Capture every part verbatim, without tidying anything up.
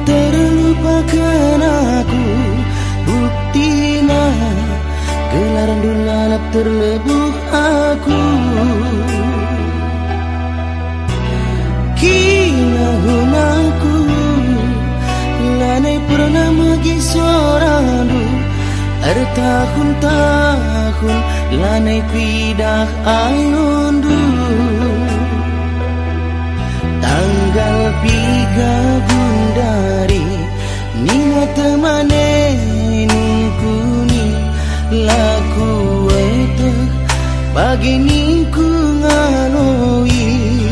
terlupakan aku, buktinya gelaran dulalap terlebuh aku. Kinahun aku lanai pernah magi sorandu, ertahun-tahun lanai pidah ayundu. Tanggal piga gundari nina temane ningkuni laku itu bagi ningku ngaloi.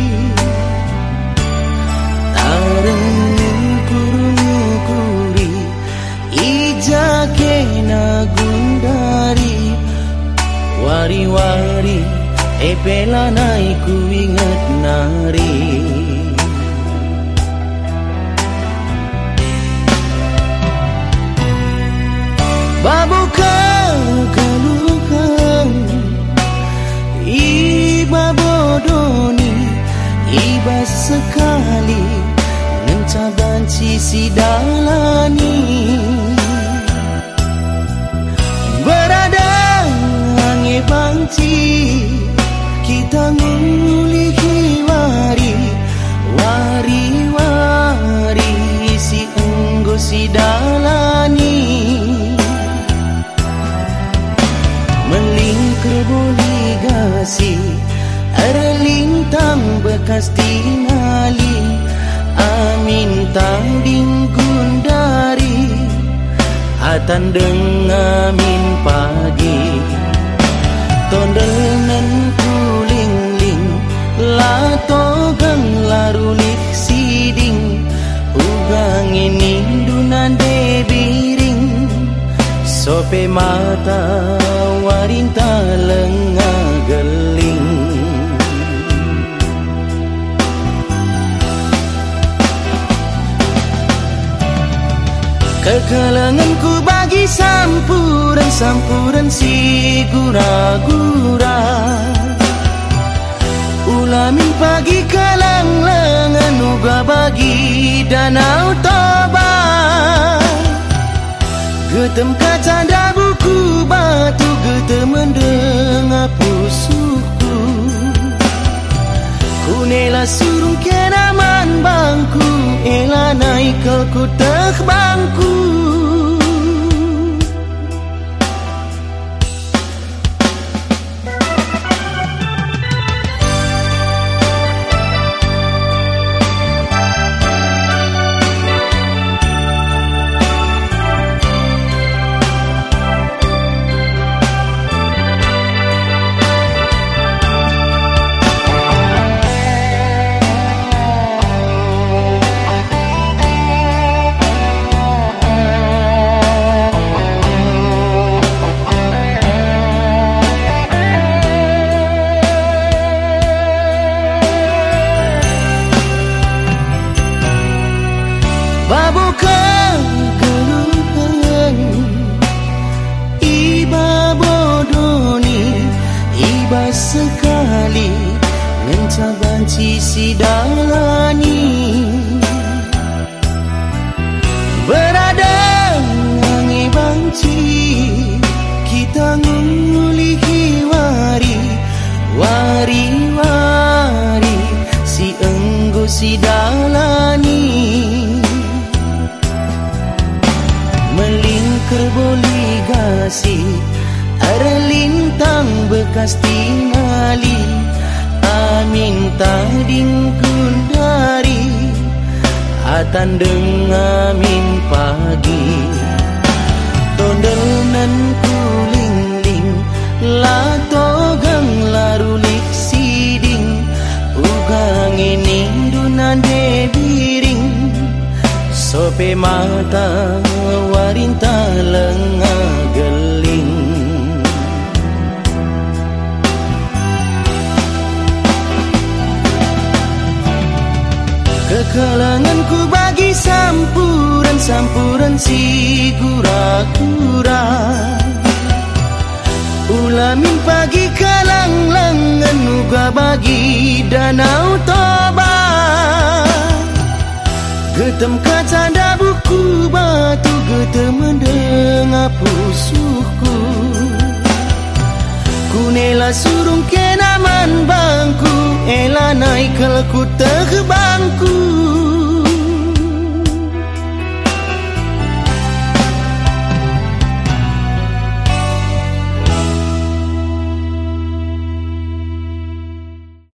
Tareng kurung-kuri ijake na gundari, wari-wari epela naiku ingat nari. Babuka keluhan iba bodoni, iba sekali mencaban sisi dalani. Berada ange bangci kita ngulihi wari, wari-wari si enggo si dalani. Melingkar boligasi erlintang bekas tingali, amin tanding gundari atan dengamin pagi. Tondenan kulingling latogang larulik siding, ugangin indunan debiring sope mata warinta lenga geling. Kekalanganku bagi sampuran-sampuran si gura-gura, ulamin pagi kalang lengan uga bagi danau Toba. Getem kacanda buku batu, getem mendengar pusuku. Kunela surung kenaman bangku, ela naik ke teh bangku. Babuka keluhan iba bodoni, iba sekali mencaban sisi dalani. Berada ange bangci kita ngulihi wari, wari-wari si enggo si dalani. Melingkar boligasi erlintang bekas tingali, amin tanding gundari atan dengamin pagi. Tondenan kulingling latogang larulik siding, ugangin indunan debiring sope mata warinta lenga geling. Kekalanganku bagi sampuran-sampuran si gura-gura, ulamin pagi kalang lengan uga bagi danau Toba. Getem kacanda surung kenaman bangku ela naik kelku teh bangku